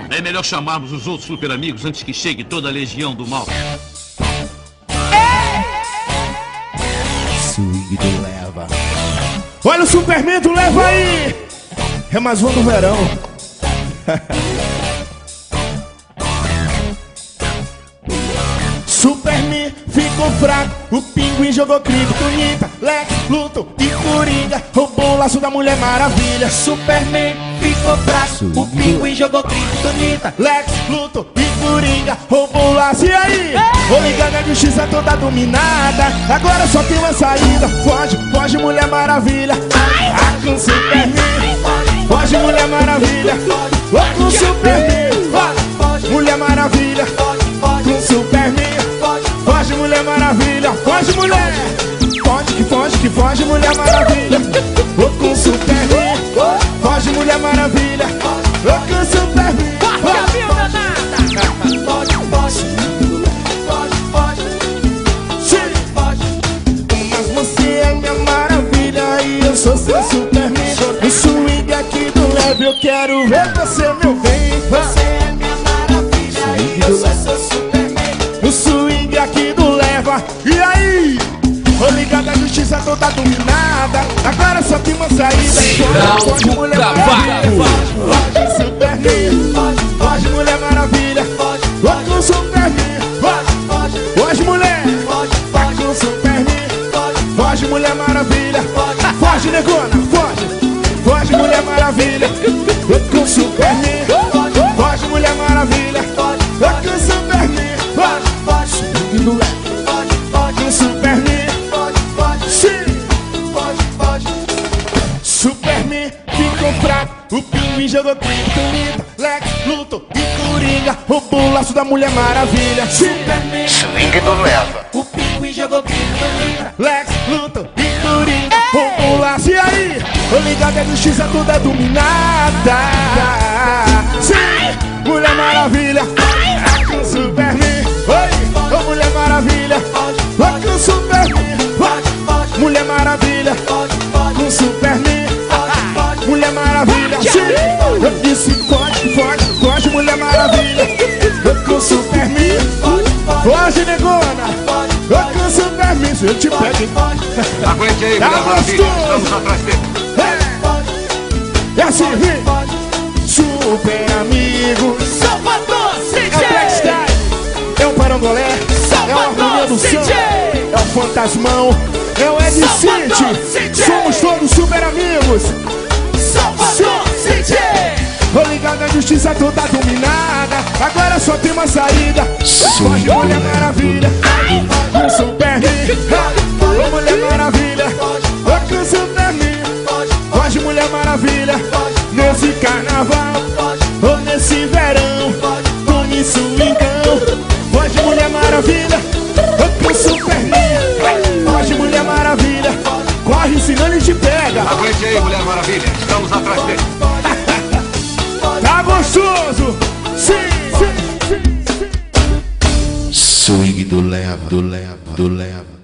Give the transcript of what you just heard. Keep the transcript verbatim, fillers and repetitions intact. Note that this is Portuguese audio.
É melhor chamarmos os outros super amigos antes que chegue toda a legião do mal. Swing do Leva. Olha o Superman do Leva aí. É mais um do verão. Superman ficou fraco, o Pinguim jogou Kryptonita, Lex, Luthor e Coringa roubou o laço da Mulher Maravilha. Superman ficou fraco, o Pinguim jogou Kryptonita, Lex, Luthor e Coringa roubou o laço. E aí? Ô, Liga da Justiça toda dominada, agora só tem uma saída. Foge, foge Mulher Maravilha. Ah, com Superman. Foge Mulher Maravilha. Oh, com Superman. Mulher Maravilha. Com Superman. Foge Mulher Maravilha. Foge mulher. Foge que foge que foge Mulher Maravilha. Oh, com Superman. Foge Mulher Maravilha. Oh, com Superman. Eu sou seu Superman. No swing aqui do Leve eu quero ver você, meu bem. Você é minha maravilha e eu sou seu Superman. No swing aqui do Leva. E aí? Ô, Liga da Justiça toda dominada, agora só tem uma saída. Foge Mulher Maravilha. Foge Superman. Foge Mulher Maravilha. Foge com Superman. Foge mulher. Vai com Superman. Foge Mulher Maravilha. Foge, negona, foge. Foge Mulher Maravilha. Eu com Superman. Foge Mulher Maravilha. Eu com Superman. Foge, foge do lado. Com Superman. Sim. Superman ficou fraco, o Pinguim jogou Kryptonita, Lex, Luthor e Coringa roubou o laço da Mulher Maravilha. Superman, Swing do Leva. o Pinguim jogou Kryptonita, Lex, Luthor e Coringa roubou o laço. E aí? Ô, Liga da Justiça toda dominada. Sim, Mulher Maravilha. Com Superman. Oi, ô, Mulher Maravilha. Vai com Superman. Mulher Maravilha. Com Superman. Mulher Maravilha. Sim, eu disse foge, foge, foge Mulher Maravilha. Com Superman. Foge, negona. Com Superman. Se eu te pego, Aguente aí, tá Mulher Maravilha. gostoso. Estamos atrás dele. É assim, vem. Super amigos. Salvador É o Black Sky. É o Parangolé. É o Harmonia do Som. É o Fantasmão. É o Ed City. Somos todos super amigos. Salvador City. Ô, Liga da Justiça toda dominada, agora só tem uma saída. Foge Mulher Maravilha. Com Superman. Ô, Mulher Maravilha. Ô, com Superman. Foge Mulher Maravilha. Nesse carnaval ou nesse verão, tome swingão. Foge Mulher Maravilha. Ô, com Superman. Foge Mulher Maravilha. Corre, senão ele te pega. Aguente aí, Mulher Maravilha. Estamos atrás dele. Tá gostoso? Sim, sim, sim, sim. Swing do Leva, do Leva, do Leva.